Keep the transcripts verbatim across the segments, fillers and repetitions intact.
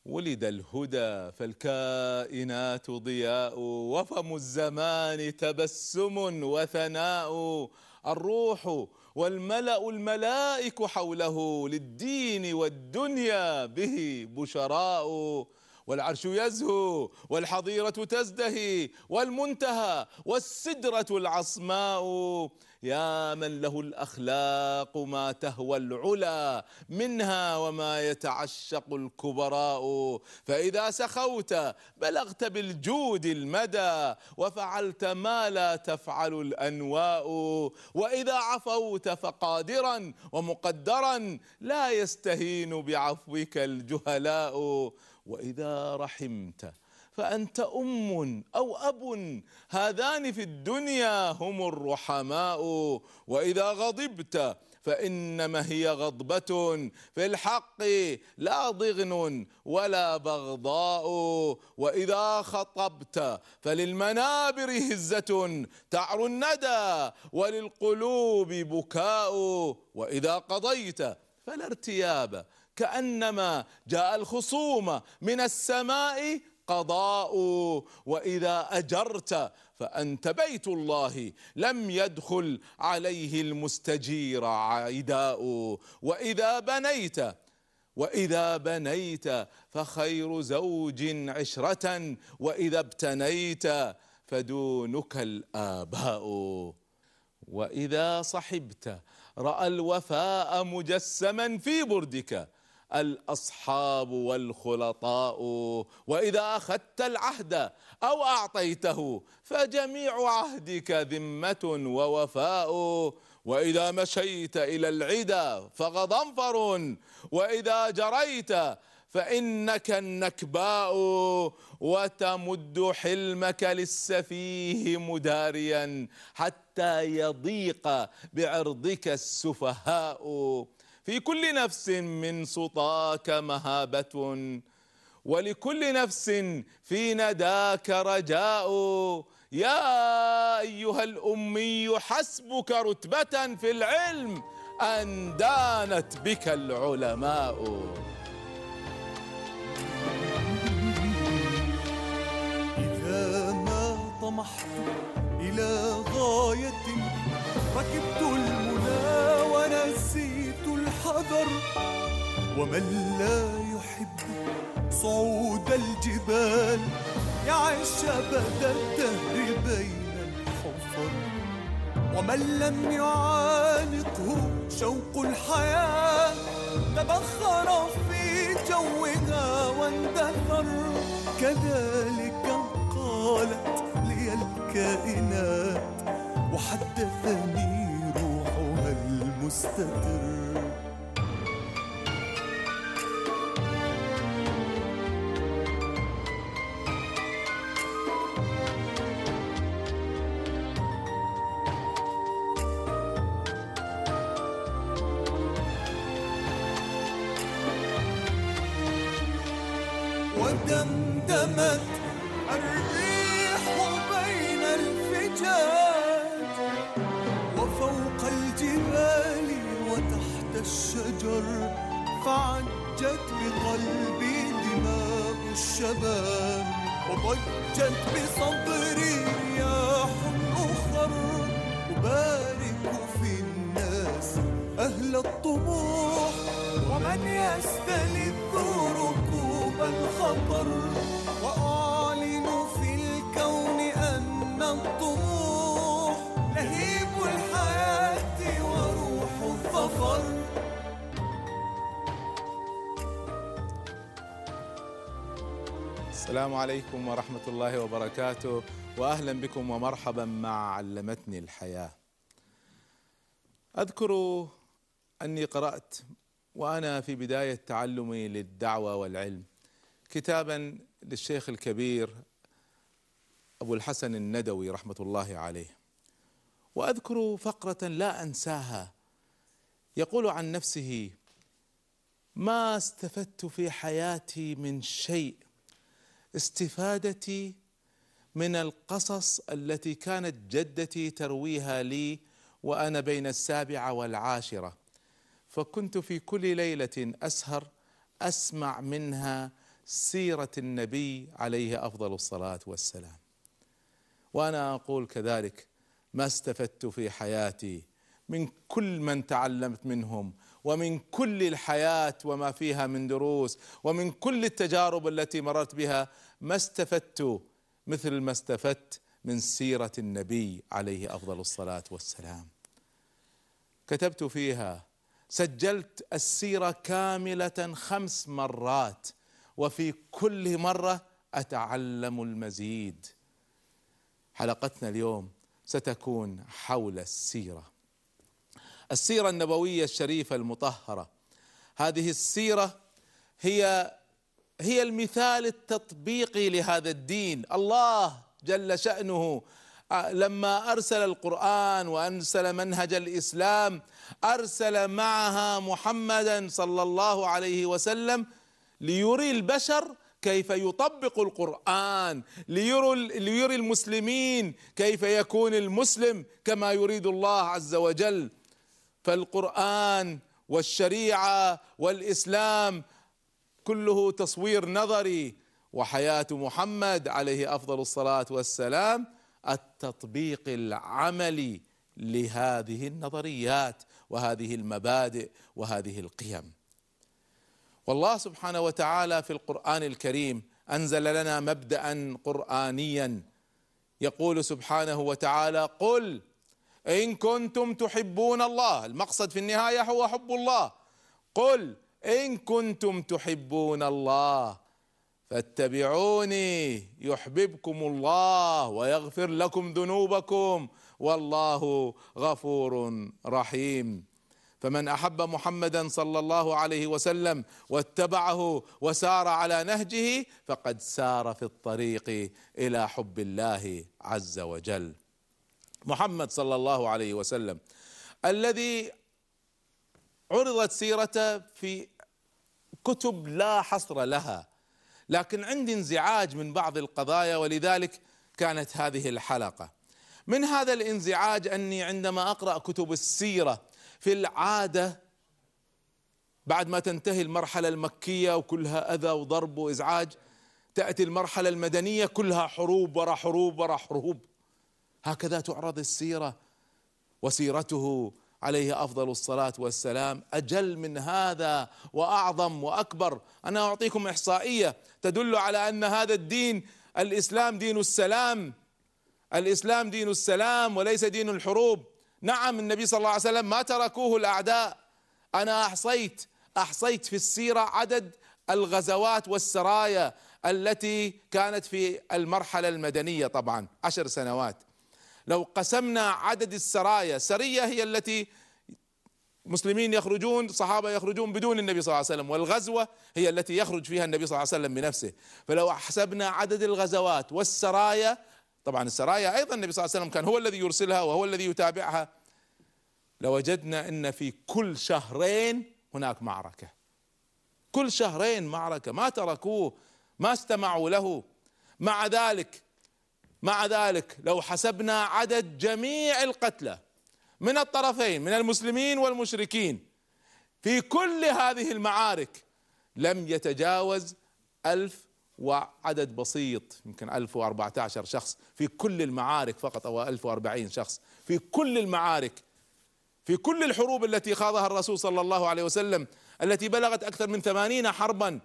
ولد الهدى فالكائنات ضياء، وفم الزمان تبسم وثناء. الروح والملأ الملائك حوله، للدين والدنيا به بشراء. والعرش يزهو والحظيرة تزدهي، والمنتهى والسدرة العصماء. يا من له الأخلاق ما تهوى العلا منها، وما يتعشق الكبراء. فإذا سخوت بلغت بالجود المدى، وفعلت ما لا تفعل الأنواء. وإذا عفوت فقادرا ومقدرا، لا يستهين بعفوك الجهلاء. وإذا رحمت فأنت أم أو أب، هذان في الدنيا هم الرحماء. وإذا غضبت فإنما هي غضبة في الحق، لا ضغن ولا بغضاء. وإذا خطبت فللمنابر هزة تعر الندى، وللقلوب بكاء. وإذا قضيت فلا ارتياب، كأنما جاء الخصوم من السماء قضاء. وإذا أجرت فأنت بيت الله، لم يدخل عليه المستجير عداء. وإذا بنيت وإذا بنيت فخير زوج عشرة، وإذا ابتنيت فدونك الآباء. وإذا صحبت رأى الوفاء مجسما في بردك الأصحاب والخلطاء. وإذا أخذت العهد أو أعطيته فجميع عهدك ذمة ووفاء. وإذا مشيت إلى العدا فغضنفر، وإذا جريت فإنك النكباء. وتمد حلمك للسفيه مداريا، حتى يضيق بعرضك السفهاء. في كل نفس من سطاك مهابة، ولكل نفس في نداك رجاء. يا أيها الأمي حسبك رتبة في العلم أن دانت بك العلماء. إذا ما طمحت إلى غاية، ركبت المنى ونسيت الحذر. ومن لا يحب صعود الجبال، يعيش أبد الدهر بين الحفر. ومن لم يعانقه شوق الحياة، تبخر في جوها واندثر. كذلك قالت لي الكائنات، وحدثني روحها المستتر. ودمدمت الريح بين الفجاج، وفوق الجبال وتحت الشجر. فعجت بقلبي دماء الشباب، وضجت بصدري رياح أخر. أبارك في الناس أهل الطموح، ومن يستلذ ركوب الخطر. وأعلن في الكون أن الطموح لهيب الحياة وروح الظفر. السلام عليكم ورحمة الله وبركاته، وأهلا بكم ومرحبا مع علمتني الحياة. أذكر أني قرأت وأنا في بداية تعلمي للدعوة والعلم كتابا للشيخ الكبير أبو الحسن الندوي رحمة الله عليه، وأذكر فقرة لا أنساها يقول عن نفسه: ما استفدت في حياتي من شيء استفادتي من القصص التي كانت جدتي ترويها لي وأنا بين السابعة والعاشرة، فكنت في كل ليلة أسهر أسمع منها سيرة النبي عليه أفضل الصلاة والسلام. وأنا أقول كذلك ما استفدت في حياتي من كل من تعلمت منهم، ومن كل الحياة وما فيها من دروس، ومن كل التجارب التي مررت بها، ما استفدت مثل ما استفدت من سيرة النبي عليه أفضل الصلاة والسلام. كتبت فيها، سجلت السيرة كاملة خمس مرات، وفي كل مرة أتعلم المزيد. حلقتنا اليوم ستكون حول السيرة، السيرة النبوية الشريفة المطهرة. هذه السيرة هي هي المثال التطبيقي لهذا الدين. الله جل شأنه لما أرسل القرآن وأرسل منهج الإسلام أرسل معها محمدا صلى الله عليه وسلم ليري البشر كيف يطبق القرآن، ليري ليري المسلمين كيف يكون المسلم كما يريد الله عز وجل. فالقرآن والشريعة والإسلام كله تصوير نظري، وحياة محمد عليه أفضل الصلاة والسلام التطبيق العملي لهذه النظريات وهذه المبادئ وهذه القيم. والله سبحانه وتعالى في القرآن الكريم أنزل لنا مبدأ قرآنيا يقول سبحانه وتعالى: قل إن كنتم تحبون الله. المقصد في النهاية هو حب الله. قل إن كنتم تحبون الله فاتبعوني يحببكم الله ويغفر لكم ذنوبكم والله غفور رحيم. فمن أحب محمدا صلى الله عليه وسلم واتبعه وسار على نهجه فقد سار في الطريق إلى حب الله عز وجل. محمد صلى الله عليه وسلم الذي عرضت سيرته في كتب لا حصر لها، لكن عندي انزعاج من بعض القضايا، ولذلك كانت هذه الحلقة. من هذا الانزعاج أني عندما أقرأ كتب السيرة في العادة بعد ما تنتهي المرحلة المكية وكلها أذى وضرب وإزعاج، تأتي المرحلة المدنية كلها حروب ورا حروب ورا حروب. هكذا تعرض السيرة، وسيرته عليه أفضل الصلاة والسلام أجل من هذا وأعظم وأكبر. أنا أعطيكم إحصائية تدل على أن هذا الدين الإسلام دين السلام، الإسلام دين السلام وليس دين الحروب. نعم النبي صلى الله عليه وسلم ما تركوه الأعداء. أنا أحصيت أحصيت في السيرة عدد الغزوات والسرايا التي كانت في المرحلة المدنية، طبعا عشر سنوات. لو قسمنا عدد السرايا، سرية هي التي مسلمين يخرجون، صحابة يخرجون بدون النبي صلى الله عليه وسلم، والغزوة هي التي يخرج فيها النبي صلى الله عليه وسلم بنفسه. فلو حسبنا عدد الغزوات والسرايا، طبعا السرايا أيضا النبي صلى الله عليه وسلم كان هو الذي يرسلها وهو الذي يتابعها، لوجدنا أن في كل شهرين هناك معركة، كل شهرين معركة، ما تركوه، ما استمعوا له. مع ذلك مع ذلك لو حسبنا عدد جميع القتلى من الطرفين من المسلمين والمشركين في كل هذه المعارك لم يتجاوز ألف وعدد بسيط، يمكن ألف وأربعة عشر شخص في كل المعارك فقط، أو ألف وأربعين شخص في كل المعارك، في كل الحروب التي خاضها الرسول صلى الله عليه وسلم التي بلغت أكثر من ثمانين حربا.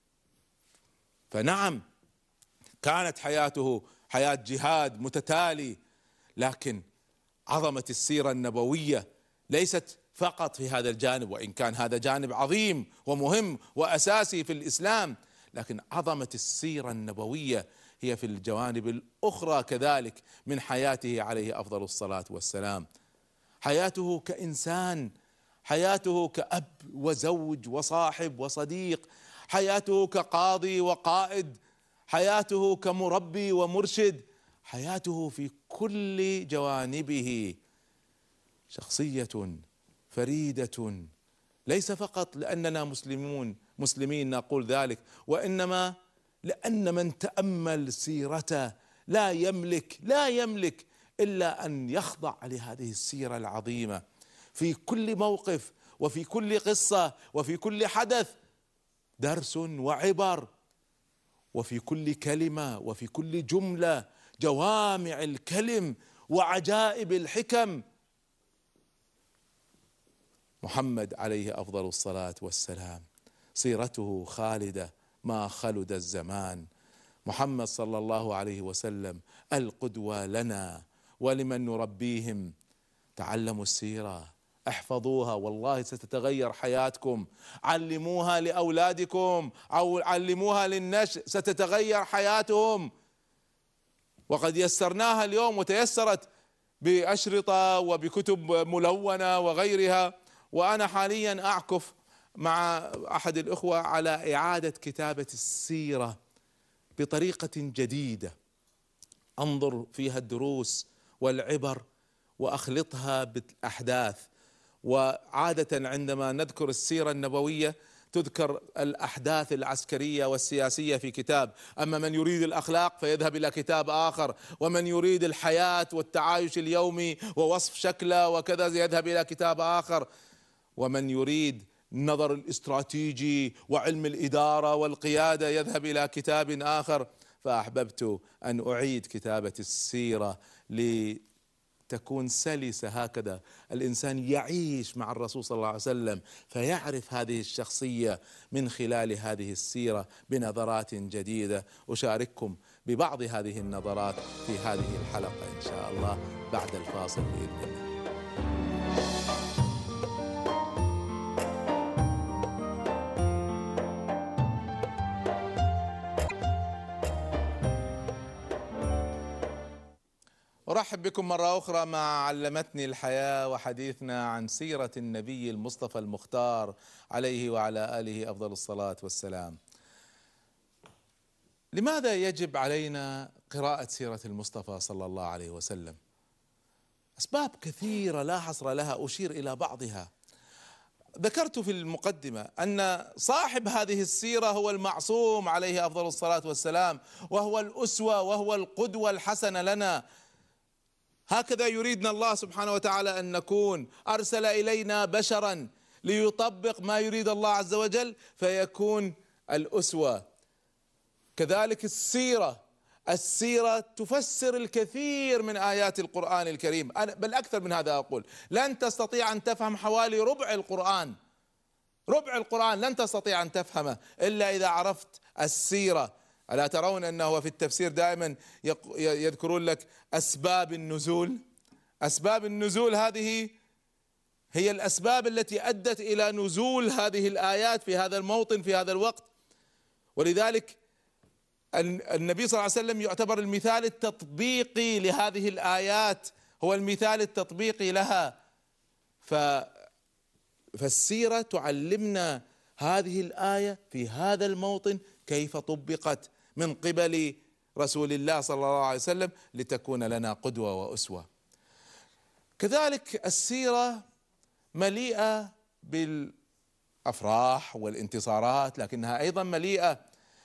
فنعم كانت حياته حياة جهاد متتالي، لكن عظمة السيرة النبوية ليست فقط في هذا الجانب، وإن كان هذا جانب عظيم ومهم وأساسي في الإسلام، لكن عظمة السيرة النبوية هي في الجوانب الأخرى كذلك من حياته عليه أفضل الصلاة والسلام. حياته كإنسان، حياته كأب وزوج وصاحب وصديق، حياته كقاضي وقائد، حياته كمربي ومرشد، حياته في كل جوانبه شخصية فريدة، ليس فقط لأننا مسلمون مسلمين نقول ذلك، وإنما لأن من تأمل سيرته لا يملك لا يملك إلا أن يخضع لهذه السيرة العظيمة. في كل موقف وفي كل قصة وفي كل حدث درس وعبر. وفي كل كلمة وفي كل جملة جوامع الكلم وعجائب الحكم. محمد عليه أفضل الصلاة والسلام سيرته خالدة ما خلد الزمان. محمد صلى الله عليه وسلم القدوة لنا ولمن نربيهم. تعلموا السيرة، احفظوها، والله ستتغير حياتكم. علموها لأولادكم أو علموها للنشء، ستتغير حياتهم. وقد يسرناها اليوم وتيسرت بأشرطة وبكتب ملونة وغيرها. وأنا حاليا أعكف مع أحد الإخوة على إعادة كتابة السيرة بطريقة جديدة، أنظر فيها الدروس والعبر وأخلطها بالأحداث. وعادة عندما نذكر السيرة النبوية تذكر الأحداث العسكرية والسياسية في كتاب، أما من يريد الأخلاق فيذهب إلى كتاب آخر، ومن يريد الحياة والتعايش اليومي ووصف شكله وكذا يذهب إلى كتاب آخر، ومن يريد النظر الاستراتيجي وعلم الإدارة والقيادة يذهب إلى كتاب آخر. فأحببت أن أعيد كتابة السيرة لتكون سلسة، هكذا الإنسان يعيش مع الرسول صلى الله عليه وسلم فيعرف هذه الشخصية من خلال هذه السيرة بنظرات جديدة. أشارككم ببعض هذه النظرات في هذه الحلقة إن شاء الله بعد الفاصل بإذن الله. أرحب بكم مرة أخرى مع علمتني الحياة، وحديثنا عن سيرة النبي المصطفى المختار عليه وعلى آله أفضل الصلاة والسلام. لماذا يجب علينا قراءة سيرة المصطفى صلى الله عليه وسلم؟ أسباب كثيرة لا حصر لها، أشير إلى بعضها. ذكرت في المقدمة أن صاحب هذه السيرة هو المعصوم عليه أفضل الصلاة والسلام، وهو الأسوة وهو القدوة الحسنة لنا. هكذا يريدنا الله سبحانه وتعالى أن نكون. أرسل إلينا بشرا ليطبق ما يريد الله عز وجل فيكون الأسوة. كذلك السيرة، السيرة تفسر الكثير من آيات القرآن الكريم، بل أكثر من هذا أقول، لن تستطيع أن تفهم حوالي ربع القرآن، ربع القرآن لن تستطيع أن تفهمه إلا إذا عرفت السيرة. ألا ترون أنه في التفسير دائما يذكرون لك أسباب النزول؟ أسباب النزول هذه هي الأسباب التي أدت إلى نزول هذه الآيات في هذا الموطن في هذا الوقت. ولذلك النبي صلى الله عليه وسلم يعتبر المثال التطبيقي لهذه الآيات، هو المثال التطبيقي لها. ف فالسيرة تعلمنا هذه الآية في هذا الموطن كيف طبقت من قبل رسول الله صلى الله عليه وسلم لتكون لنا قدوة وأسوة. كذلك السيرة مليئة بالأفراح والانتصارات، لكنها أيضا مليئة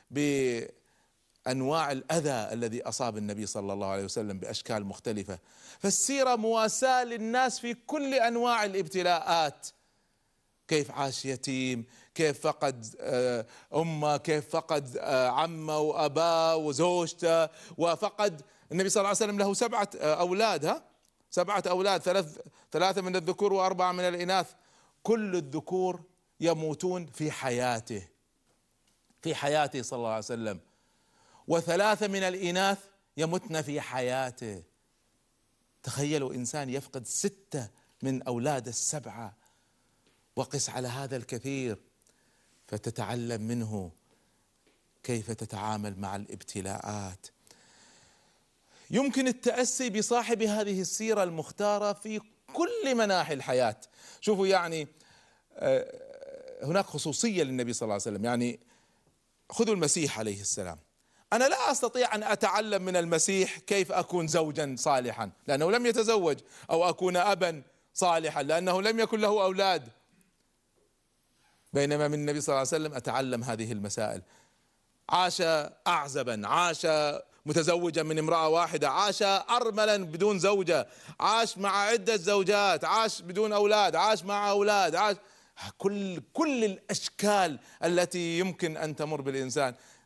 بأنواع الأذى الذي أصاب النبي صلى الله عليه وسلم بأشكال مختلفة. فالسيرة مواساة للناس في كل أنواع الابتلاءات، كيف عاش يتيم، كيف فقد أمه، كيف فقد عمه وأباه وزوجته، وفقد النبي صلى الله عليه وسلم له سبعة أولاد، ها سبعة أولاد، ثلاث ثلاثة من الذكور وأربعة من الإناث. كل الذكور يموتون في حياته في حياته صلى الله عليه وسلم، وثلاثة من الإناث يمتن في حياته. تخيلوا إنسان يفقد ستة من أولاد السبعة، وقس على هذا الكثير، فتتعلم منه كيف تتعامل مع الابتلاءات. يمكن التأسي بصاحب هذه السيرة المختارة في كل مناحي الحياة. شوفوا يعني هناك خصوصية للنبي صلى الله عليه وسلم. يعني خذوا المسيح عليه السلام، أنا لا أستطيع أن أتعلم من المسيح كيف أكون زوجا صالحا لأنه لم يتزوج، أو أكون أبا صالحا لأنه لم يكن له أولاد، بينما من النبي صلى الله عليه وسلم أتعلم هذه المسائل. عاش أعزبا، عاش متزوجا من امرأة واحدة، عاش أرملا بدون زوجة، عاش مع عدة زوجات، عاش بدون أولاد، عاش مع أولاد، عاش كل كل الأشكال التي يمكن أن تمر بالإنسان.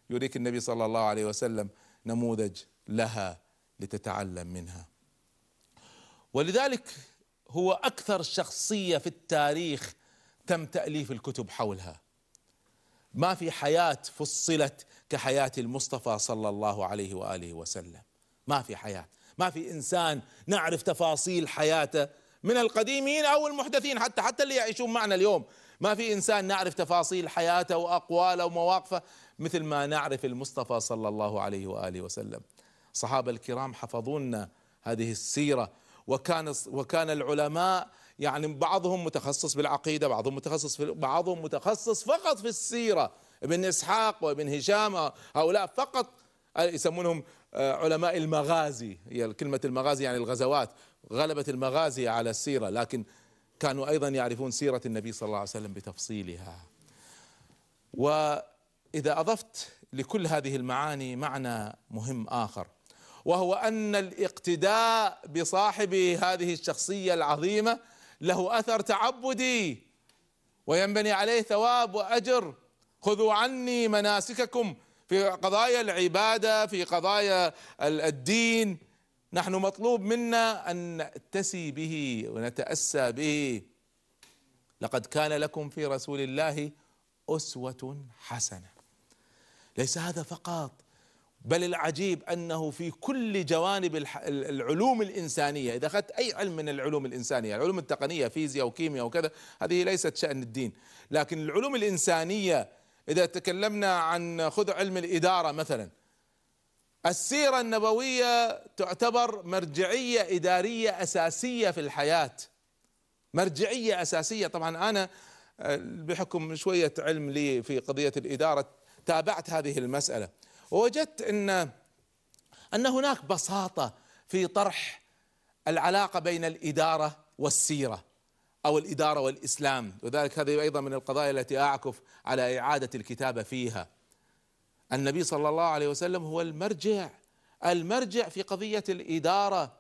يريك النبي صلى الله عليه وسلم نموذج لها لتتعلم منها. ولذلك هو أكثر شخصية في التاريخ تم تأليف الكتب حولها. ما في حياة فصلت كحياة المصطفى صلى الله عليه وآله وسلم، ما في حياة، ما في إنسان نعرف تفاصيل حياته من القديمين أو المحدثين، حتى حتى اللي يعيشون معنا اليوم، ما في إنسان نعرف تفاصيل حياته وأقواله ومواقفه مثل ما نعرف المصطفى صلى الله عليه وآله وسلم. الصحابة الكرام حفظوا لنا هذه السيرة، وكان وكان العلماء يعني بعضهم متخصص بالعقيدة، بعضهم متخصص في بعضهم متخصص فقط في السيرة. ابن إسحاق وابن هشام هؤلاء فقط يسمونهم علماء المغازي، هي كلمة المغازي يعني الغزوات، غلبت المغازي على السيرة، لكن كانوا أيضا يعرفون سيرة النبي صلى الله عليه وسلم بتفصيلها. وإذا أضفت لكل هذه المعاني معنى مهم آخر، وهو أن الاقتداء بصاحب هذه الشخصية العظيمة له أثر تعبدي وينبني عليه ثواب وأجر. خذوا عني مناسككم في قضايا العبادة، في قضايا الدين، نحن مطلوب منا أن نأتسي به ونتأسى به. لقد كان لكم في رسول الله أسوة حسنة. ليس هذا فقط، بل العجيب أنه في كل جوانب العلوم الإنسانية، إذا أخذت أي علم من العلوم الإنسانية، العلوم التقنية فيزياء وكيمياء وكذا، هذه ليست شأن الدين، لكن العلوم الإنسانية إذا تكلمنا عن خذ علم الإدارة مثلا، السيرة النبوية تعتبر مرجعية إدارية أساسية في الحياة، مرجعية أساسية. طبعا أنا بحكم شوية علم لي في قضية الإدارة تابعت هذه المسألة، ووجدت أن أن هناك بساطة في طرح العلاقة بين الإدارة والسيرة أو الإدارة والإسلام، وذلك هذه أيضا من القضايا التي أعكف على إعادة الكتابة فيها. النبي صلى الله عليه وسلم هو المرجع، المرجع في قضية الإدارة.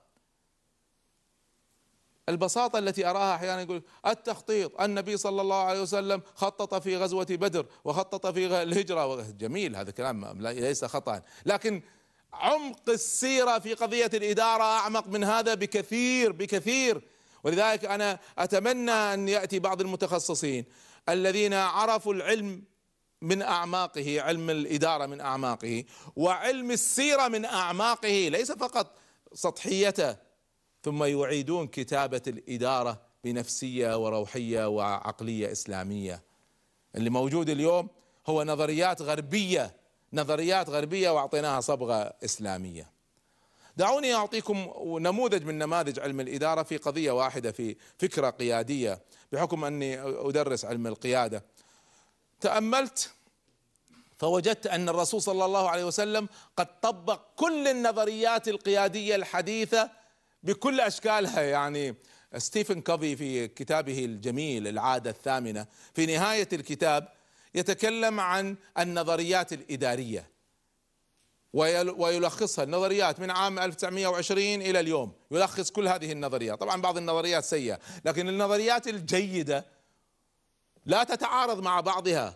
البساطة التي أراها أحيانا يقول التخطيط، النبي صلى الله عليه وسلم خطط في غزوة بدر وخطط في الهجرة، جميل، هذا كلام ليس خطأ، لكن عمق السيرة في قضية الإدارة أعمق من هذا بكثير بكثير. ولذلك أنا أتمنى أن يأتي بعض المتخصصين الذين عرفوا العلم من أعماقه، علم الإدارة من أعماقه، وعلم السيرة من أعماقه، ليس فقط سطحيته، ثم يعيدون كتابة الإدارة بنفسية وروحية وعقلية إسلامية. اللي موجود اليوم هو نظريات غربية، نظريات غربية وأعطيناها صبغة إسلامية. دعوني أعطيكم نموذج من نماذج علم الإدارة في قضية واحدة، في فكرة قيادية، بحكم أني أدرس علم القيادة. تأملت فوجدت أن الرسول صلى الله عليه وسلم قد طبق كل النظريات القيادية الحديثة بكل أشكالها. يعني ستيفن كوفي في كتابه الجميل العادة الثامنة في نهاية الكتاب يتكلم عن النظريات الإدارية ويلخصها، النظريات من عام ألف وتسعمئة وعشرين إلى اليوم، يلخص كل هذه النظريات. طبعا بعض النظريات سيئة، لكن النظريات الجيدة لا تتعارض مع بعضها.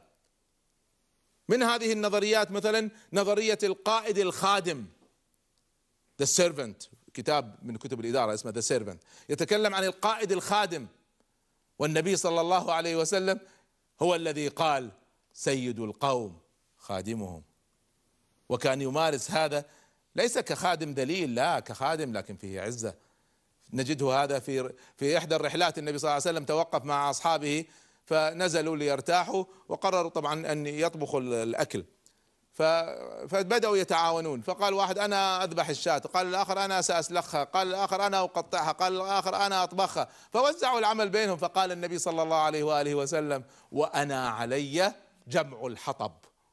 من هذه النظريات مثلا نظرية القائد الخادم، The Servant، كتاب من كتب الإدارة اسمه The Servant، يتكلم عن القائد الخادم، والنبي صلى الله عليه وسلم هو الذي قال سيد القوم خادمهم، وكان يمارس هذا ليس كخادم ذليل، لا، كخادم لكن فيه عزة. نجده هذا في في إحدى الرحلات، النبي صلى الله عليه وسلم توقف مع أصحابه فنزلوا ليرتاحوا، وقرروا طبعا أن يطبخوا الأكل، فبدأوا يتعاونون. فقال واحد أنا أذبح الشاة، قال الآخر أنا سأسلخها، قال الآخر أنا أقطعها، قال الآخر أنا أطبخها، فوزعوا العمل بينهم. فقال النبي صلى الله عليه وآله وسلم وأنا علي جمع الحطب.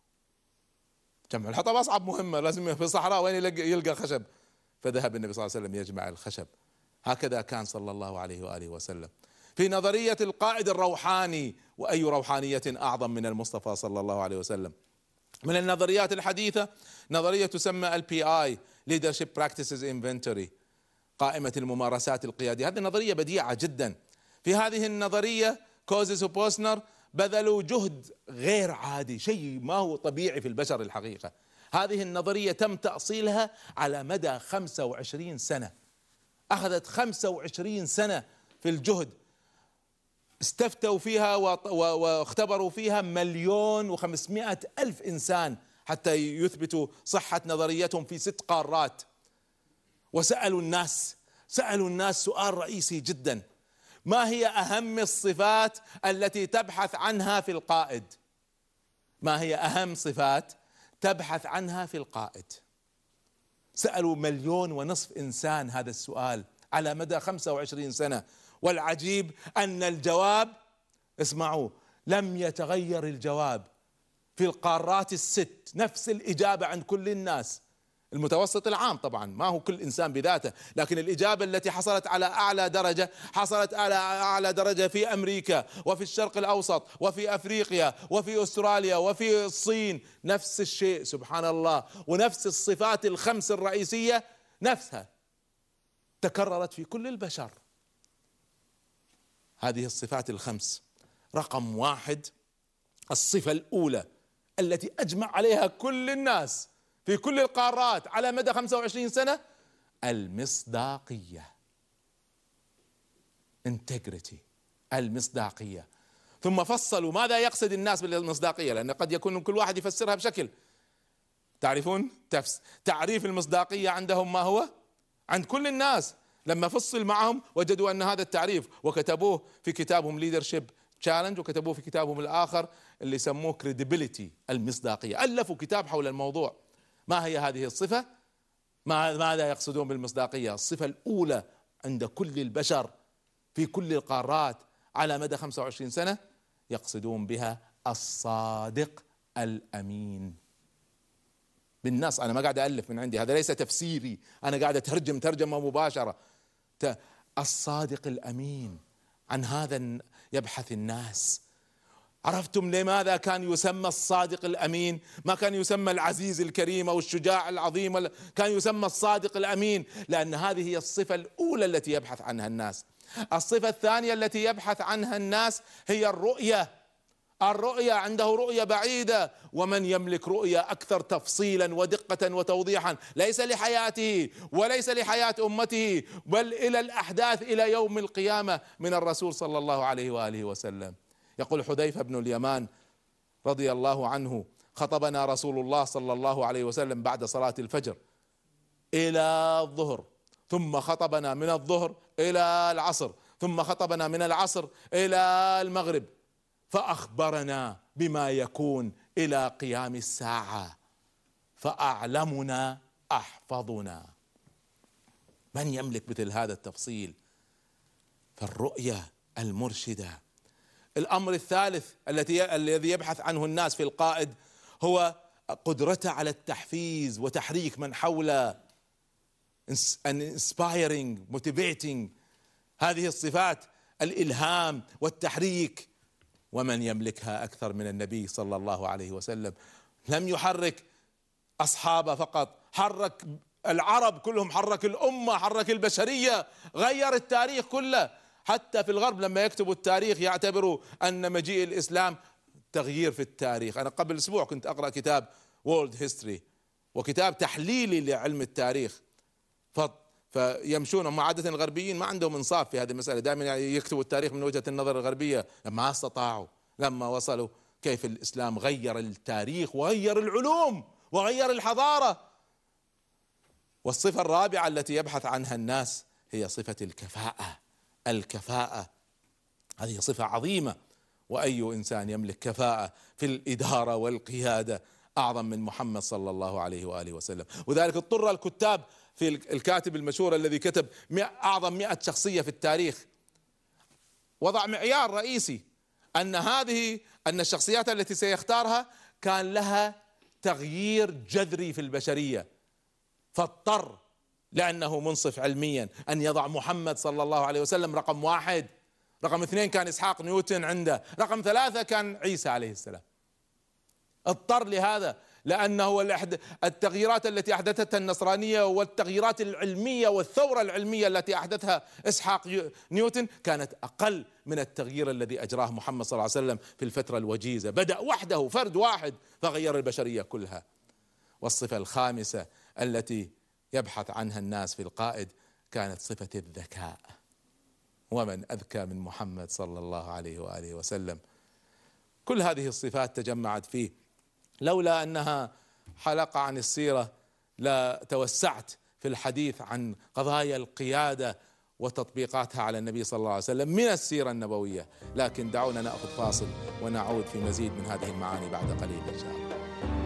جمع الحطب أصعب مهمة، لازم في الصحراء وين يلقى خشب، فذهب النبي صلى الله عليه وسلم يجمع الخشب. هكذا كان صلى الله عليه وآله وسلم. في نظرية القائد الروحاني، وأي روحانية أعظم من المصطفى صلى الله عليه وسلم. من النظريات الحديثة نظرية تسمى ال بي آي Leadership Practices Inventory، قائمة الممارسات القيادية. هذه نظرية بديعة جدا. في هذه النظرية كوزيس وبوسنر بذلوا جهد غير عادي، شيء ما هو طبيعي في البشر الحقيقة. هذه النظرية تم تأصيلها على مدى خمسة وعشرين سنة، أخذت خمسة وعشرين سنة في الجهد. استفتوا فيها واختبروا فيها مليون وخمسمائة ألف إنسان حتى يثبتوا صحة نظريتهم في ست قارات. وسألوا الناس سألوا الناس سؤال رئيسي جدا: ما هي أهم الصفات التي تبحث عنها في القائد؟ ما هي أهم صفات تبحث عنها في القائد؟ سألوا مليون ونصف إنسان هذا السؤال على مدى خمسة وعشرين سنة. والعجيب أن الجواب، اسمعوا، لم يتغير الجواب في القارات الست، نفس الإجابة عند كل الناس. المتوسط العام طبعا ما هو كل إنسان بذاته، لكن الإجابة التي حصلت على أعلى درجة حصلت على أعلى درجة في أمريكا وفي الشرق الأوسط وفي أفريقيا وفي أستراليا وفي الصين، نفس الشيء سبحان الله. ونفس الصفات الخمس الرئيسية نفسها تكررت في كل البشر. هذه الصفات الخمس: رقم واحد، الصفة الأولى التي أجمع عليها كل الناس في كل القارات على مدى خمسة وعشرين سنة: المصداقية، integrity، المصداقية. ثم فصلوا ماذا يقصد الناس بالمصداقية، لأن قد يكون كل واحد يفسرها بشكل. تعرفون تفس تعريف المصداقية عندهم ما هو؟ عند كل الناس لما فصل معهم وجدوا أن هذا التعريف، وكتبوه في كتابهم leadership challenge، وكتبوه في كتابهم الآخر اللي سموه credibility، المصداقية. ألفوا كتاب حول الموضوع. ما هي هذه الصفة؟ ماذا يقصدون بالمصداقية؟ الصفة الأولى عند كل البشر في كل القارات على مدى خمسة وعشرين سنة يقصدون بها الصادق الأمين. بالنص، أنا ما قاعد ألف من عندي، هذا ليس تفسيري، أنا قاعد أترجم ترجمة مباشرة. الصادق الأمين، عن هذا يبحث الناس. عرفتم لماذا كان يسمى الصادق الأمين؟ ما كان يسمى العزيز الكريم أو الشجاع العظيم، كان يسمى الصادق الأمين، لأن هذه هي الصفة الأولى التي يبحث عنها الناس. الصفة الثانية التي يبحث عنها الناس هي الرؤية. الرؤية، عنده رؤية بعيدة، ومن يملك رؤية أكثر تفصيلا ودقة وتوضيحا، ليس لحياته وليس لحياة أمته، بل إلى الأحداث إلى يوم القيامة من الرسول صلى الله عليه وآله وسلم. يقول حذيفة بن اليمان رضي الله عنه: خطبنا رسول الله صلى الله عليه وسلم بعد صلاة الفجر إلى الظهر، ثم خطبنا من الظهر إلى العصر، ثم خطبنا من العصر إلى المغرب، فأخبرنا بما يكون إلى قيام الساعة، فأعلمنا أحفظنا. من يملك مثل هذا التفصيل؟ فالرؤية المرشدة. الأمر الثالث التي الذي يبحث عنه الناس في القائد هو قدرته على التحفيز وتحريك من حوله، inspiring motivating. هذه الصفات، الإلهام والتحريك. ومن يملكها أكثر من النبي صلى الله عليه وسلم؟ لم يحرك أصحابه فقط، حرك العرب كلهم، حرك الأمة، حرك البشرية، غير التاريخ كله. حتى في الغرب لما يكتبوا التاريخ يعتبروا أن مجيء الإسلام تغيير في التاريخ. أنا قبل أسبوع كنت أقرأ كتاب World History، وكتاب تحليلي لعلم التاريخ، فيمشون هم عادة الغربيين ما عندهم انصاف في هذه المسألة، دائما يكتبوا التاريخ من وجهة النظر الغربية. ما استطاعوا لما وصلوا كيف الإسلام غير التاريخ وغير العلوم وغير الحضارة. والصفة الرابعة التي يبحث عنها الناس هي صفة الكفاءة. الكفاءة هذه صفة عظيمة، وأي إنسان يملك كفاءة في الإدارة والقيادة أعظم من محمد صلى الله عليه وآله وسلم. وذلك اضطر الكتاب، في الكاتب المشهور الذي كتب أعظم مئة شخصية في التاريخ، وضع معيار رئيسي أن هذه أن الشخصيات التي سيختارها كان لها تغيير جذري في البشرية، فاضطر لأنه منصف علميا أن يضع محمد صلى الله عليه وسلم رقم واحد، رقم اثنين كان إسحاق نيوتن عنده، رقم ثلاثة كان عيسى عليه السلام. اضطر لهذا لأنه التغييرات التي أحدثتها النصرانية والتغييرات العلمية والثورة العلمية التي أحدثها إسحاق نيوتن كانت أقل من التغيير الذي أجراه محمد صلى الله عليه وسلم في الفترة الوجيزة. بدأ وحده، فرد واحد، فغير البشرية كلها. والصفة الخامسة التي يبحث عنها الناس في القائد كانت صفة الذكاء. ومن أذكى من محمد صلى الله عليه وآله وسلم؟ كل هذه الصفات تجمعت فيه. لولا أنها حلقة عن السيرة لا توسعت في الحديث عن قضايا القيادة وتطبيقاتها على النبي صلى الله عليه وسلم من السيرة النبوية، لكن دعونا نأخذ فاصل ونعود في مزيد من هذه المعاني بعد قليل إن شاء الله.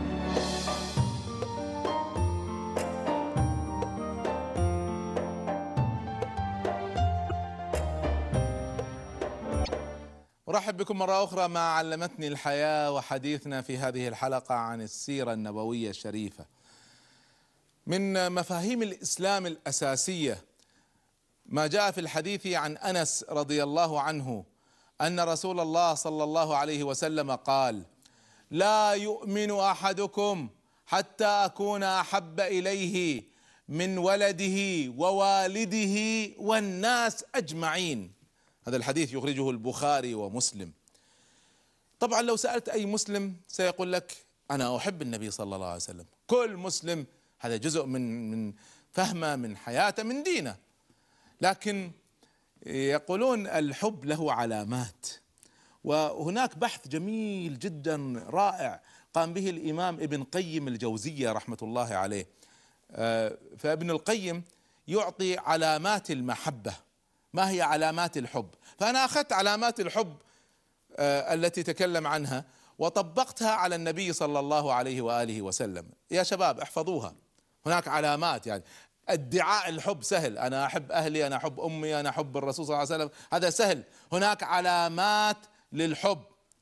أرحب بكم مرة أخرى مع علمتني الحياة، وحديثنا في هذه الحلقة عن السيرة النبوية الشريفة. من مفاهيم الإسلام الأساسية ما جاء في الحديث عن أنس رضي الله عنه أن رسول الله صلى الله عليه وسلم قال: لا يؤمن أحدكم حتى أكون أحب إليه من ولده ووالده والناس أجمعين. هذا الحديث يخرجه البخاري ومسلم. طبعا لو سألت أي مسلم سيقول لك أنا أحب النبي صلى الله عليه وسلم. كل مسلم هذا جزء من من فهمه، من حياته، من دينه. لكن يقولون الحب له علامات، وهناك بحث جميل جدا رائع قام به الإمام ابن قيم الجوزية رحمة الله عليه. فابن القيم يعطي علامات المحبة. ما هي علامات الحب؟ فأنا أخذت علامات الحب التي تكلم عنها وطبقتها على النبي صلى الله عليه وآله وسلم. يا شباب احفظوها. هناك علامات، يعني ادعاء الحب سهل، أنا أحب أهلي، أنا أحب أمي، أنا أحب الرسول صلى الله عليه وسلم، هذا سهل. هناك علامات للحب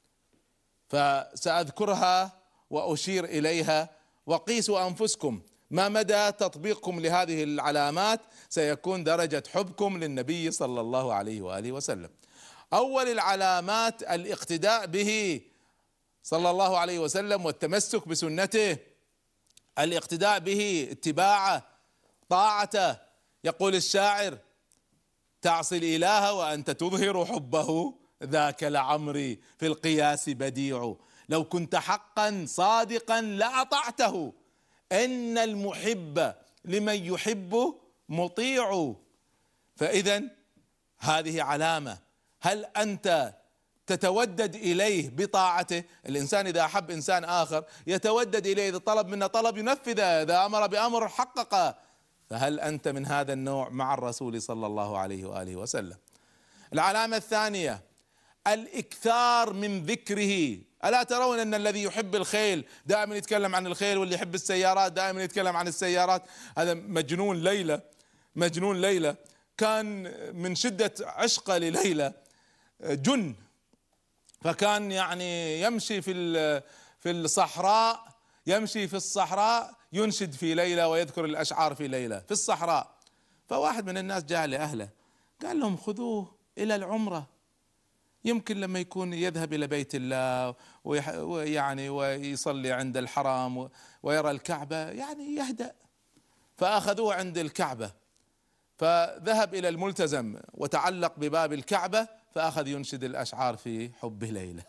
فسأذكرها وأشير إليها، وقيسوا أنفسكم ما مدى تطبيقكم لهذه العلامات سيكون درجة حبكم للنبي صلى الله عليه وآله وسلم. أول العلامات الاقتداء به صلى الله عليه وسلم والتمسك بسنته، الاقتداء به، اتباعه، طاعته. يقول الشاعر: تعصي الإله وأنت تظهر حبه، ذاك لعمري في القياس بديع، لو كنت حقا صادقا لأطعته، إن المحب لمن يحبه مطيع. فإذا هذه علامة. هل أنت تتودد إليه بطاعته؟ الإنسان إذا أحب إنسان آخر يتودد إليه، إذا طلب منه طلب ينفذه، إذا أمر بأمر حققه. فهل أنت من هذا النوع مع الرسول صلى الله عليه وآله وسلم؟ العلامة الثانية الإكثار من ذكره. ألا ترون أن الذي يحب الخيل دائما يتكلم عن الخيل، واللي يحب السيارات دائما يتكلم عن السيارات؟ هذا مجنون ليلى. مجنون ليلى كان من شدة عشقه لليلى جن، فكان يعني يمشي في في الصحراء، يمشي في الصحراء ينشد في ليلى ويذكر الأشعار في ليلى في الصحراء. فواحد من الناس جاء لأهله قال لهم: خذوه إلى العمرة، يمكن لما يكون يذهب إلى بيت الله ويعني ويصلي عند الحرم ويرى الكعبة يعني يهدأ. فأخذوه عند الكعبة، فذهب إلى الملتزم وتعلق بباب الكعبة، فأخذ ينشد الأشعار في حب ليلى.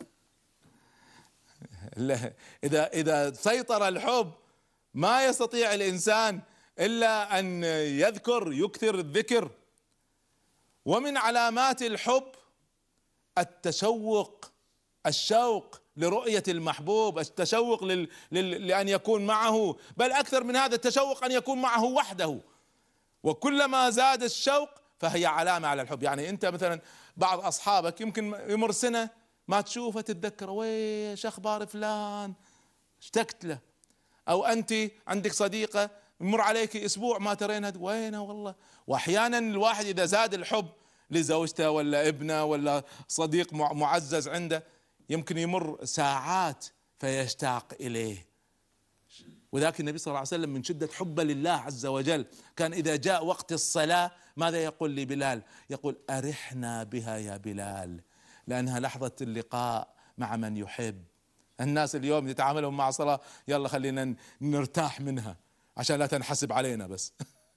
إذا إذا سيطر الحب ما يستطيع الإنسان إلا أن يذكر، يكثر الذكر. ومن علامات الحب التشوق، الشوق لرؤية المحبوب، التشوق لل... لل... لأن يكون معه، بل أكثر من هذا التشوق أن يكون معه وحده. وكلما زاد الشوق فهي علامة على الحب. يعني أنت مثلا بعض أصحابك يمكن يمر سنة ما تشوفه تتذكر ويش أخبار فلان، اشتقت له. أو أنت عندك صديقة يمر عليك أسبوع ما ترينها، وينه والله. وأحيانا الواحد إذا زاد الحب لزوجته ولا ابنه ولا صديق معزز عنده يمكن يمر ساعات فيشتاق إليه. وذاك النبي صلى الله عليه وسلم من شدة حبه لله عز وجل كان إذا جاء وقت الصلاة ماذا يقول لبلال؟ يقول: أرحنا بها يا بلال، لأنها لحظة اللقاء مع من يحب. الناس اليوم يتعاملون مع صلاة يلا خلينا نرتاح منها عشان لا تنحسب علينا بس.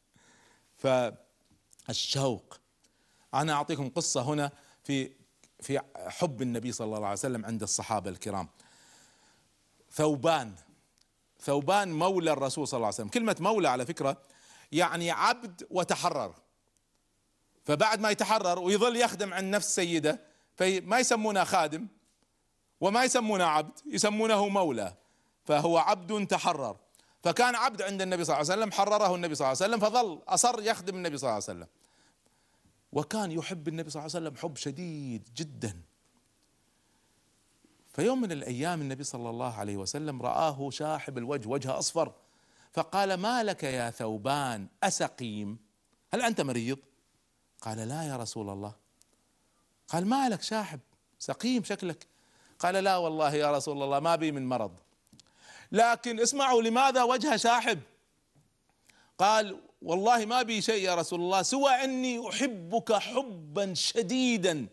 فالشوق. أنا أعطيكم قصة هنا في في حب النبي صلى الله عليه وسلم عند الصحابة الكرام. ثوبان ثوبان مولى الرسول صلى الله عليه وسلم. كلمة مولى على فكرة يعني عبد وتحرر، فبعد ما يتحرر ويظل يخدم عند نفس سيده فما يسمونه خادم وما يسمونه عبد، يسمونه مولى، فهو عبد تحرر. فكان عبد عند النبي صلى الله عليه وسلم، حرره النبي صلى الله عليه وسلم، فظل أصر يخدم النبي صلى الله عليه وسلم، وكان يحب النبي صلى الله عليه وسلم حب شديد جدا. فيوم من الأيام النبي صلى الله عليه وسلم رآه شاحب الوجه، وجهه أصفر، فقال: ما لك يا ثوبان أسقيم؟ هل أنت مريض؟ قال: لا يا رسول الله. قال: ما لك شاحب سقيم شكلك؟ قال: لا والله يا رسول الله ما بي من مرض، لكن اسمعوا لماذا وجه شاحب؟ قال: والله ما بي شيء يا رسول الله سوى أني أحبك حبا شديدا،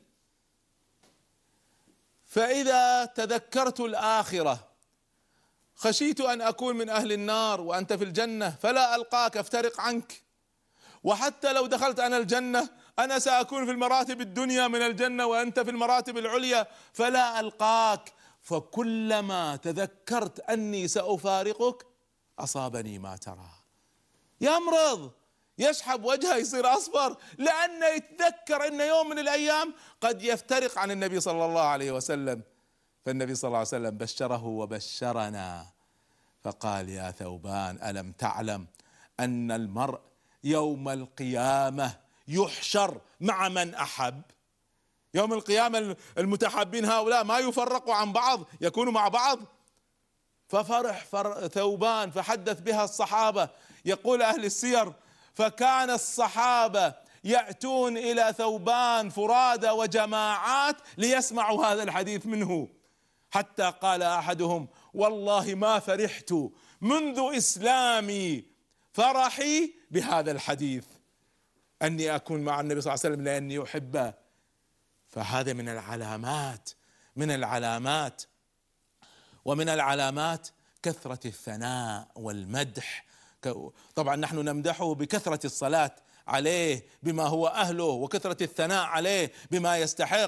فإذا تذكرت الآخرة خشيت أن أكون من أهل النار وأنت في الجنة فلا ألقاك أفترق عنك، وحتى لو دخلت أنا الجنة أنا سأكون في المراتب الدنيا من الجنة وأنت في المراتب العليا فلا ألقاك، فكلما تذكرت أني سأفارقك أصابني ما ترى. يمرض، يشحب وجهه يصير أصفر، لأنه يتذكر أن يوم من الأيام قد يفترق عن النبي صلى الله عليه وسلم. فالنبي صلى الله عليه وسلم بشره وبشرنا فقال: يا ثوبان ألم تعلم أن المرء يوم القيامة يحشر مع من أحب؟ يوم القيامة المتحابين هؤلاء ما يفرقوا عن بعض، يكونوا مع بعض. ففرح ثوبان فحدث بها الصحابة. يقول أهل السير: فكان الصحابة يأتون إلى ثوبان فرادى وجماعات ليسمعوا هذا الحديث منه، حتى قال أحدهم: والله ما فرحت منذ إسلامي فرحي بهذا الحديث، أني أكون مع النبي صلى الله عليه وسلم لأني أحبه. فهذا من العلامات من العلامات ومن العلامات كثرة الثناء والمدح. طبعا نحن نمدحه بكثرة الصلاة عليه بما هو أهله، وكثرة الثناء عليه بما يستحق.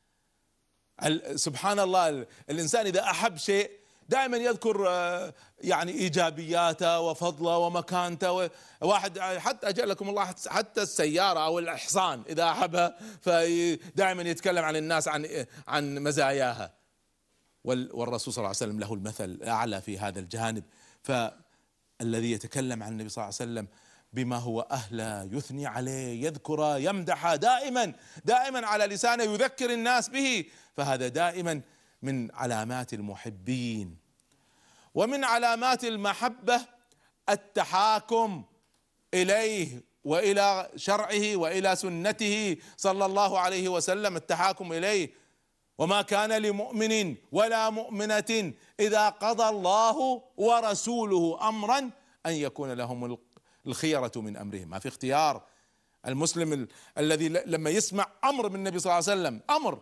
سبحان الله، الإنسان إذا أحب شيء دائما يذكر يعني إيجابياته وفضله ومكانته. واحد حتى أجلكم الله حتى السيارة أو الإحصان إذا أحبها فدائما يتكلم عن الناس عن عن مزاياها، والرسول صلى الله عليه وسلم له المثل الأعلى في هذا الجانب. فالذي يتكلم عن النبي صلى الله عليه وسلم بما هو أهله، يثني عليه، يذكره، يمدحه، دائما دائما على لسانه، يذكر الناس به، فهذا دائما من علامات المحبين. ومن علامات المحبة التحاكم إليه وإلى شرعه وإلى سنته صلى الله عليه وسلم، التحاكم إليه. وما كان لمؤمن ولا مؤمنة إذا قضى الله ورسوله أمرا أن يكون لهم الخيرة من أمرهم. ما في اختيار. المسلم الذي لما يسمع أمر من النبي صلى الله عليه وسلم، أمر،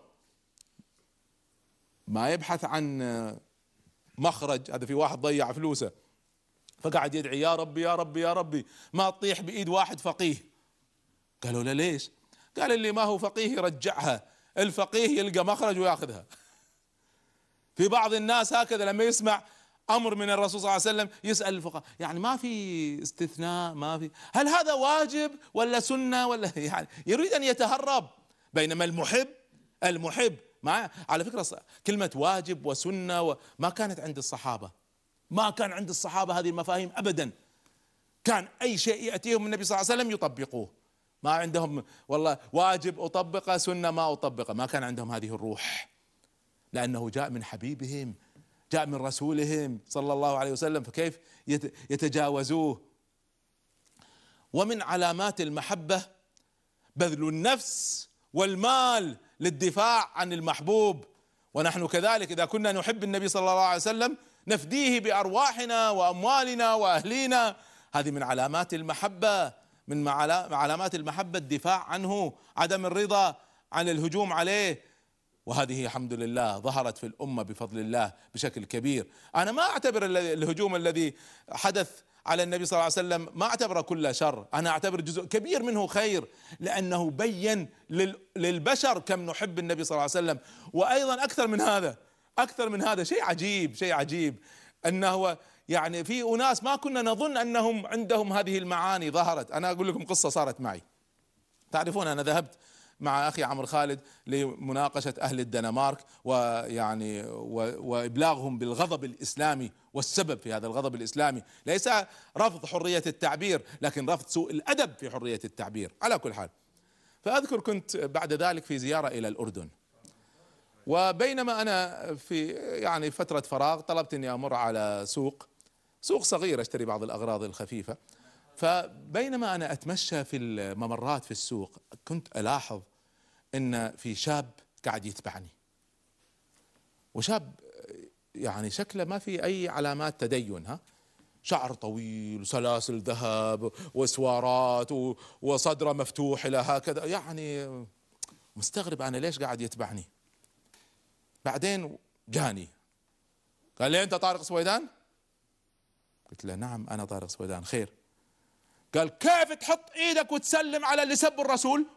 ما يبحث عن مخرج. هذا في واحد ضيع فلوسه فقعد يدعي: يا ربي يا ربي يا ربي ما تطيح بإيد واحد فقيه. قالوا له: ليش؟ قال: اللي ما هو فقيه يرجعها، الفقيه يلقى مخرج وياخذها. في بعض الناس هكذا لما يسمع أمر من الرسول صلى الله عليه وسلم يسأل الفقهاء: يعني ما في استثناء؟ ما في، هل هذا واجب ولا سنة ولا يعني يريد أن يتهرب. بينما المحب المحب ما على فكرة كلمة واجب وسنة ما كانت عند الصحابة، ما كان عند الصحابة هذه المفاهيم أبدا. كان أي شيء يأتيهم النبي صلى الله عليه وسلم يطبقوه، ما عندهم والله واجب أطبقه سنة ما أطبقه، ما كان عندهم هذه الروح، لأنه جاء من حبيبهم، جاء من رسولهم صلى الله عليه وسلم، فكيف يتجاوزوه. ومن علامات المحبة بذل النفس والمال للدفاع عن المحبوب. ونحن كذلك إذا كنا نحب النبي صلى الله عليه وسلم نفديه بأرواحنا وأموالنا وأهلينا. هذه من علامات المحبة. من علامات المحبة الدفاع عنه، عدم الرضا عن الهجوم عليه. وهذه الحمد لله ظهرت في الأمة بفضل الله بشكل كبير. أنا ما أعتبر الهجوم الذي حدث على النبي صلى الله عليه وسلم ما أعتبره كله شر، أنا أعتبر جزء كبير منه خير، لأنه بين للبشر كم نحب النبي صلى الله عليه وسلم. وأيضا أكثر من هذا، أكثر من هذا شيء عجيب، شيء عجيب أنه يعني في أناس ما كنا نظن أنهم عندهم هذه المعاني ظهرت. أنا أقول لكم قصة صارت معي. تعرفون أنا ذهبت مع أخي عمرو خالد لمناقشة أهل الدنمارك ويعني وإبلاغهم بالغضب الإسلامي، والسبب في هذا الغضب الإسلامي ليس رفض حرية التعبير، لكن رفض سوء الأدب في حرية التعبير. على كل حال، فأذكر كنت بعد ذلك في زيارة إلى الأردن، وبينما أنا في يعني فترة فراغ طلبت أني أمر على سوق سوق صغير أشتري بعض الأغراض الخفيفة. فبينما أنا أتمشى في الممرات في السوق كنت ألاحظ أن في شاب قاعد يتبعني، وشاب يعني شكله ما في أي علامات تدين، ها، شعر طويل وسلاسل ذهب واسوارات وصدره مفتوح إلى هكذا، يعني مستغرب أنا ليش قاعد يتبعني. بعدين جاني قال لي: أنت طارق سويدان؟ قلت له: نعم أنا طارق سويدان، خير؟ قال: كيف تحط ايدك وتسلم على اللي سب الرسول؟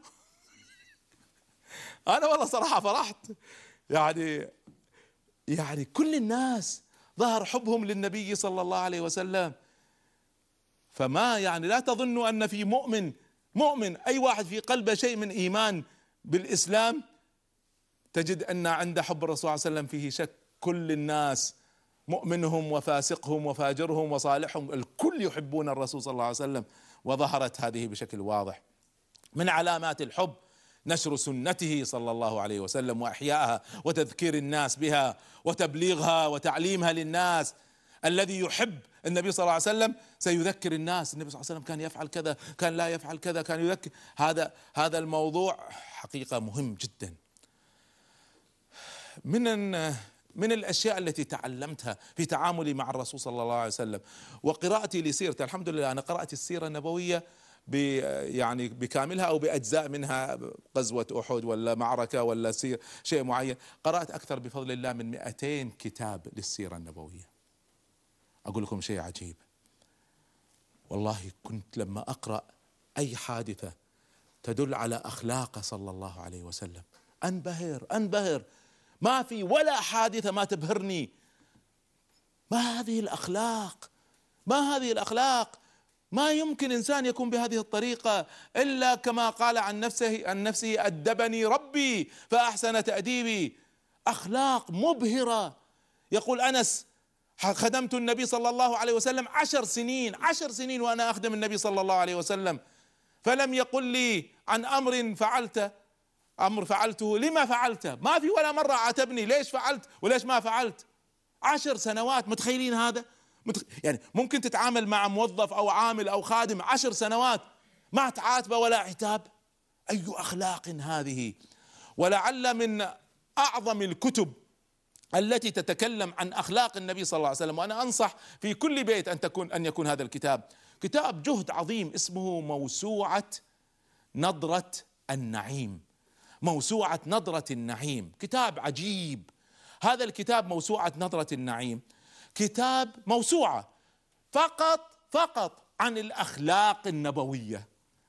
انا والله صراحة فرحت، يعني يعني كل الناس ظهر حبهم للنبي صلى الله عليه وسلم. فما يعني لا تظنوا ان في مؤمن مؤمن اي واحد في قلبه شيء من ايمان بالاسلام تجد ان عند حب الرسول صلى الله عليه وسلم فيه شك. كل الناس مؤمنهم وفاسقهم وفاجرهم وصالحهم الكل يحبون الرسول صلى الله عليه وسلم. وظهرت هذه بشكل واضح. من علامات الحب نشر سنته صلى الله عليه وسلم وإحيائها وتذكير الناس بها وتبليغها وتعليمها للناس. الذي يحب النبي صلى الله عليه وسلم سيذكر الناس النبي صلى الله عليه وسلم كان يفعل كذا، كان لا يفعل كذا، كان يذكر. هذا هذا الموضوع حقيقة مهم جدا. من من الأشياء التي تعلمتها في تعاملي مع الرسول صلى الله عليه وسلم وقراءتي لسيرته، الحمد لله أنا قرأت السيرة النبوية يعني بكاملها أو بأجزاء منها، غزوة أحد ولا معركة ولا سير شيء معين، قرأت أكثر بفضل الله من مئتين كتاب للسيرة النبوية. أقول لكم شيء عجيب، والله كنت لما أقرأ أي حادثة تدل على أخلاقه صلى الله عليه وسلم أنبهر أنبهر ما في ولا حادثة ما تبهرني. ما هذه الأخلاق، ما هذه الأخلاق، ما يمكن إنسان يكون بهذه الطريقة إلا كما قال عن نفسه عن نفسه: أدبني ربي فأحسن تأديبي. أخلاق مبهرة. يقول أنس: خدمت النبي صلى الله عليه وسلم عشر سنين عشر سنين وأنا أخدم النبي صلى الله عليه وسلم، فلم يقل لي عن أمر فعلته أمر فعلته لما فعلته، ما في ولا مرة عاتبني ليش فعلت وليش ما فعلت. عشر سنوات، متخيلين هذا؟ متخ... يعني ممكن تتعامل مع موظف أو عامل أو خادم عشر سنوات ما تعاتبه ولا عتاب؟ أي أخلاق هذه. ولعل من أعظم الكتب التي تتكلم عن أخلاق النبي صلى الله عليه وسلم، وأنا أنصح في كل بيت أن تكون أن يكون هذا الكتاب كتاب جهد عظيم، اسمه موسوعة نظرة النعيم. موسوعة نظرة النعيم كتاب عجيب. هذا الكتاب موسوعة نظرة النعيم كتاب موسوعة فقط فقط عن الأخلاق النبوية،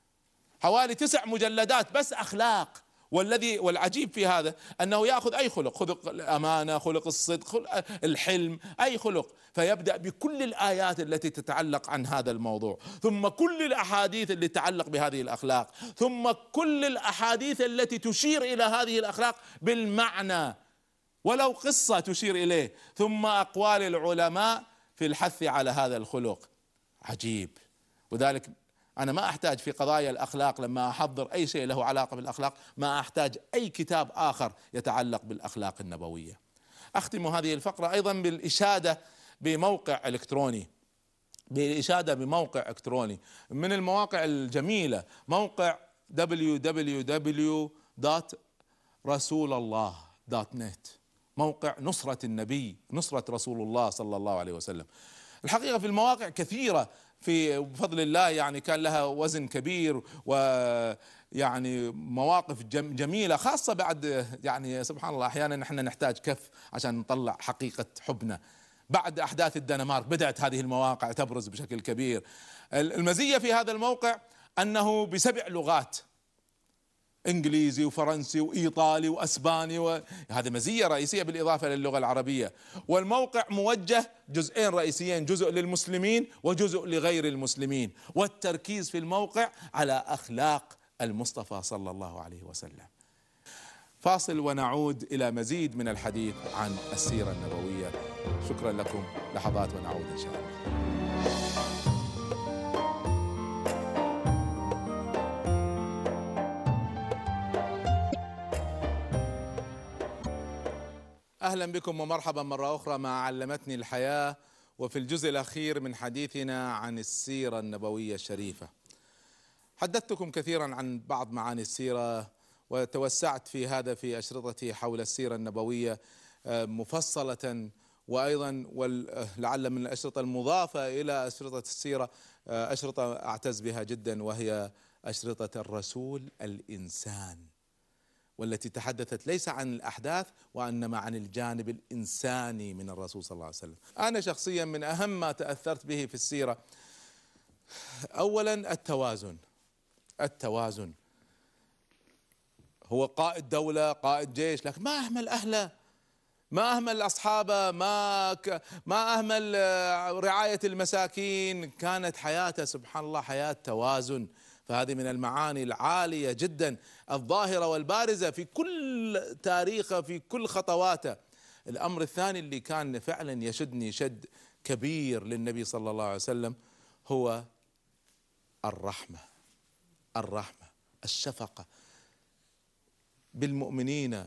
حوالي تسع مجلدات بس أخلاق. والذي والعجيب في هذا أنه يأخذ أي خلق، خلق الأمانة، خلق الصدق، خلق الحلم، أي خلق، فيبدأ بكل الآيات التي تتعلق عن هذا الموضوع، ثم كل الأحاديث التي تتعلق بهذه الأخلاق، ثم كل الأحاديث التي تشير إلى هذه الأخلاق بالمعنى ولو قصة تشير إليه، ثم أقوال العلماء في الحث على هذا الخلق. عجيب. وذلك أنا ما أحتاج في قضايا الأخلاق لما أحضر أي شيء له علاقة بالأخلاق ما أحتاج أي كتاب آخر يتعلق بالأخلاق النبوية. أختم هذه الفقرة أيضا بالإشادة بموقع إلكتروني بالإشادة بموقع إلكتروني من المواقع الجميلة، موقع دبليو دبليو دبليو دوت رسول الله دوت نت، موقع نصرة النبي، نصرة رسول الله صلى الله عليه وسلم. الحقيقة في المواقع كثيرة في بفضل الله يعني كان لها وزن كبير، و يعني مواقف جميلة خاصة بعد، يعني سبحان الله أحيانا نحن نحتاج كف عشان نطلع حقيقة حبنا. بعد أحداث الدنمارك بدأت هذه المواقع تبرز بشكل كبير. المزية في هذا الموقع أنه بسبع لغات، إنجليزي وفرنسي وإيطالي وأسباني، وهذا مزية رئيسية بالإضافة للغة العربية. والموقع موجه جزئين رئيسيين، جزء للمسلمين وجزء لغير المسلمين، والتركيز في الموقع على أخلاق المصطفى صلى الله عليه وسلم. فاصل ونعود إلى مزيد من الحديث عن السيرة النبوية. شكرا لكم، لحظات ونعود إن شاء الله. أهلا بكم ومرحبا مرة أخرى مع علمتني الحياة، وفي الجزء الأخير من حديثنا عن السيرة النبوية الشريفة. حدثتكم كثيرا عن بعض معاني السيرة، وتوسعت في هذا في أشرطتي حول السيرة النبوية مفصلة، وأيضا ولعل من الأشرطة المضافة إلى أشرطة السيرة أشرطة أعتز بها جدا، وهي أشرطة الرسول الإنسان، والتي تحدثت ليس عن الأحداث وإنما عن الجانب الإنساني من الرسول صلى الله عليه وسلم. أنا شخصيا من أهم ما تأثرت به في السيرة أولا التوازن. التوازن هو قائد دولة، قائد جيش، لكن ما أهمل أهله، ما أهمل أصحابه، ما ك... ما أهمل رعاية المساكين. كانت حياته سبحان الله حياة توازن. فهذه من المعاني العالية جدا الظاهرة والبارزة في كل تاريخه، في كل خطواته. الأمر الثاني اللي كان فعلا يشدني شد كبير للنبي صلى الله عليه وسلم هو الرحمة. الرحمة، الشفقة بالمؤمنين.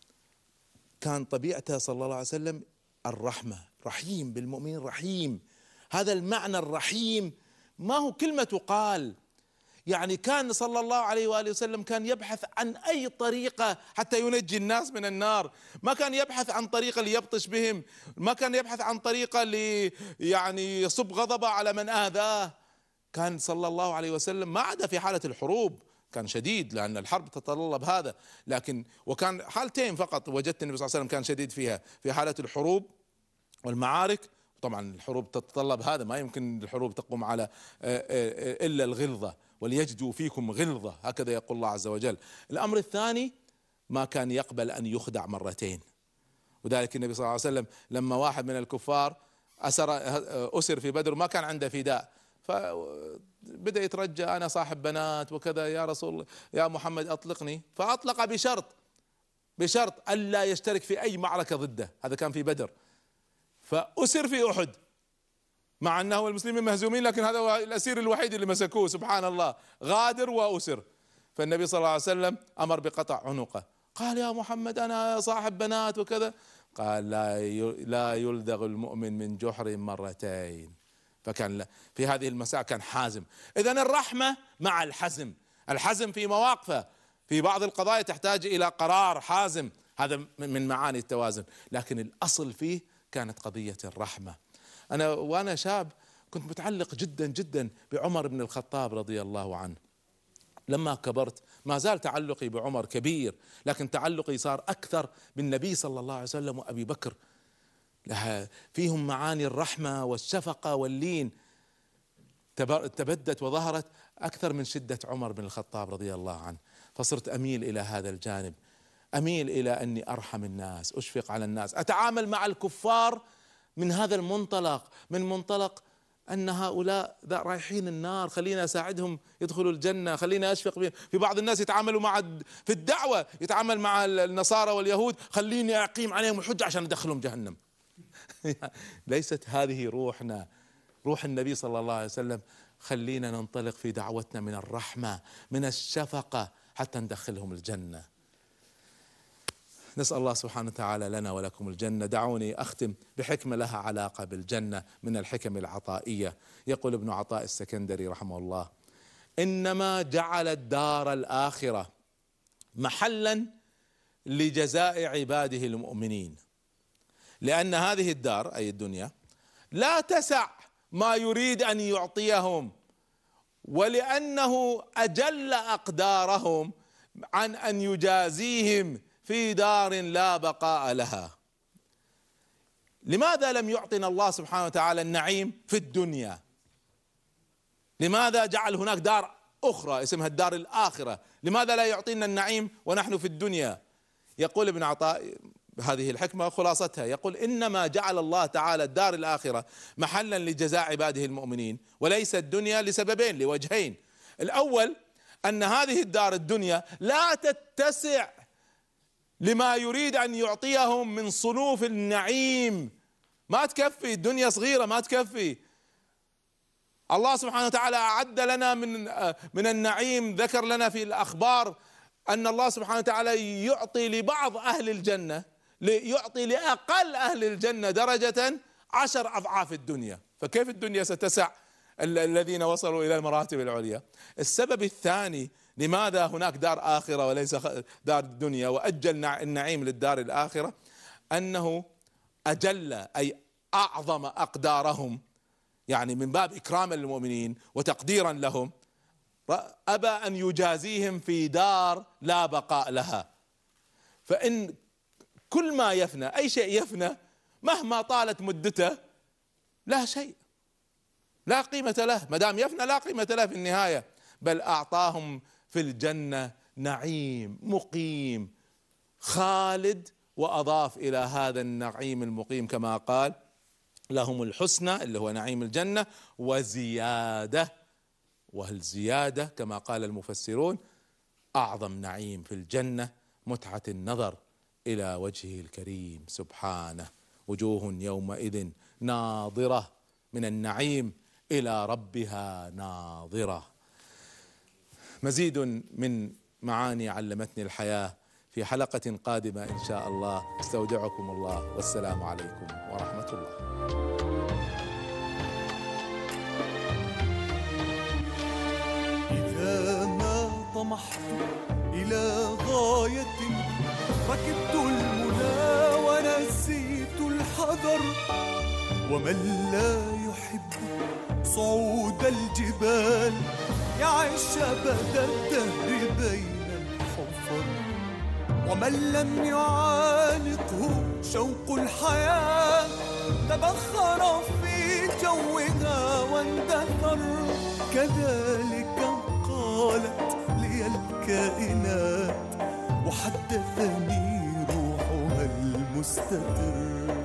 كان طبيعته صلى الله عليه وسلم الرحمة، رحيم بالمؤمنين، رحيم. هذا المعنى الرحيم ما هو كلمة تقال، يعني كان صلى الله عليه وآله وسلم كان يبحث عن أي طريقة حتى ينجي الناس من النار. ما كان يبحث عن طريقة ليبطش بهم، ما كان يبحث عن طريقة لي يعني يصب غضبه على من آذاه. كان صلى الله عليه وسلم ما عدا في حالة الحروب كان شديد، لأن الحرب تتطلب هذا، لكن وكان حالتين فقط وجدت النبي صلى الله عليه وسلم كان شديد فيها، في حالة الحروب والمعارك. طبعا الحروب تتطلب هذا، ما يمكن الحروب تقوم على إلا الغلظة، وليجدوا فيكم غلظة، هكذا يقول الله عز وجل. الأمر الثاني ما كان يقبل أن يخدع مرتين، وذلك النبي صلى الله عليه وسلم لما واحد من الكفار أسر أسر في بدر ما كان عنده فداء، فبدأ يترجى أنا صاحب بنات وكذا، يا رسول يا محمد أطلقني، فأطلق بشرط بشرط ألا يشترك في أي معركة ضده. هذا كان في بدر. فأسر في أحد مع أنه المسلمين مهزومين، لكن هذا هو الأسير الوحيد اللي مسكوه سبحان الله، غادر وأسر. فالنبي صلى الله عليه وسلم أمر بقطع عنقه. قال يا محمد أنا صاحب بنات وكذا، قال لا لا يلدغ المؤمن من جحر مرتين. فكان في هذه المساء كان حازم. إذن الرحمة مع الحزم، الحزم في مواقفه، في بعض القضايا تحتاج إلى قرار حازم، هذا من معاني التوازن، لكن الأصل فيه كانت قضية الرحمة. أنا وأنا شاب كنت متعلق جدا جدا بعمر بن الخطاب رضي الله عنه. لما كبرت ما زال تعلقي بعمر كبير، لكن تعلقي صار أكثر بالنبي صلى الله عليه وسلم وأبي بكر، لها فيهم معاني الرحمة والشفقة واللين تبدت وظهرت أكثر من شدة عمر بن الخطاب رضي الله عنه. فصرت أميل إلى هذا الجانب، أميل إلى أني أرحم الناس، أشفق على الناس، أتعامل مع الكفار من هذا المنطلق، من منطلق أن هؤلاء رايحين النار، خلينا أساعدهم يدخلوا الجنة، خلينا أشفق بهم. في بعض الناس يتعاملوا مع في الدعوة يتعامل مع النصارى واليهود، خليني أقيم عليهم الحجة عشان أدخلهم جهنم. ليست هذه روحنا، روح النبي صلى الله عليه وسلم. خلينا ننطلق في دعوتنا من الرحمة، من الشفقة، حتى ندخلهم الجنة. نسأل الله سبحانه وتعالى لنا ولكم الجنة. دعوني أختم بحكمة لها علاقة بالجنة من الحكم العطائية. يقول ابن عطاء السكندري رحمه الله: إنما جعل الدار الآخرة محلا لجزاء عباده المؤمنين، لأن هذه الدار أي الدنيا لا تسع ما يريد أن يعطيهم، ولأنه أجل أقدارهم عن أن يجازيهم في دار لا بقاء لها. لماذا لم يعطنا الله سبحانه وتعالى النعيم في الدنيا؟ لماذا جعل هناك دار أخرى اسمها الدار الآخرة؟ لماذا لا يعطينا النعيم ونحن في الدنيا؟ يقول ابن عطاء هذه الحكمة خلاصتها، يقول إنما جعل الله تعالى الدار الآخرة محلا لجزاء عباده المؤمنين وليس الدنيا لسببين لوجهين. الأول أن هذه الدار الدنيا لا تتسع لما يريد أن يعطيهم من صنوف النعيم، ما تكفي، الدنيا صغيرة ما تكفي. الله سبحانه وتعالى أعد لنا من من النعيم، ذكر لنا في الأخبار أن الله سبحانه وتعالى يعطي لبعض أهل الجنة، يعطي لأقل أهل الجنة درجة عشر أضعاف الدنيا، فكيف الدنيا ستسع الذين وصلوا إلى المراتب العليا؟ السبب الثاني لماذا هناك دار آخرة وليس دار الدنيا وأجل النعيم للدار الآخرة، أنه أجل أي أعظم أقدارهم، يعني من باب إكراما للمؤمنين وتقديرا لهم أبى أن يجازيهم في دار لا بقاء لها. فإن كل ما يفنى، أي شيء يفنى مهما طالت مدته لا شيء، لا قيمة له، ما دام يفنى لا قيمة له في النهاية، بل أعطاهم في الجنة نعيم مقيم خالد، وأضاف إلى هذا النعيم المقيم كما قال لهم الحسنى اللي هو نعيم الجنة وزيادة، والزيادة كما قال المفسرون أعظم نعيم في الجنة متعة النظر إلى وجهه الكريم سبحانه، وجوه يومئذ ناظرة من النعيم إلى ربها ناظرة. مزيد من معاني علمتني الحياة في حلقة قادمة إن شاء الله. استودعكم الله والسلام عليكم ورحمة الله. إذا ما طمحت إلى غاية ركبت المنى ونسيت الحذر، ومن لا يحب صعود الجبال يعيش أبد الدهر بين الحفر، ومن لم يعانقه شوق الحياة تبخر في جوها واندثر. كذلك قالت لي الكائنات وحدثني روحها المستقر.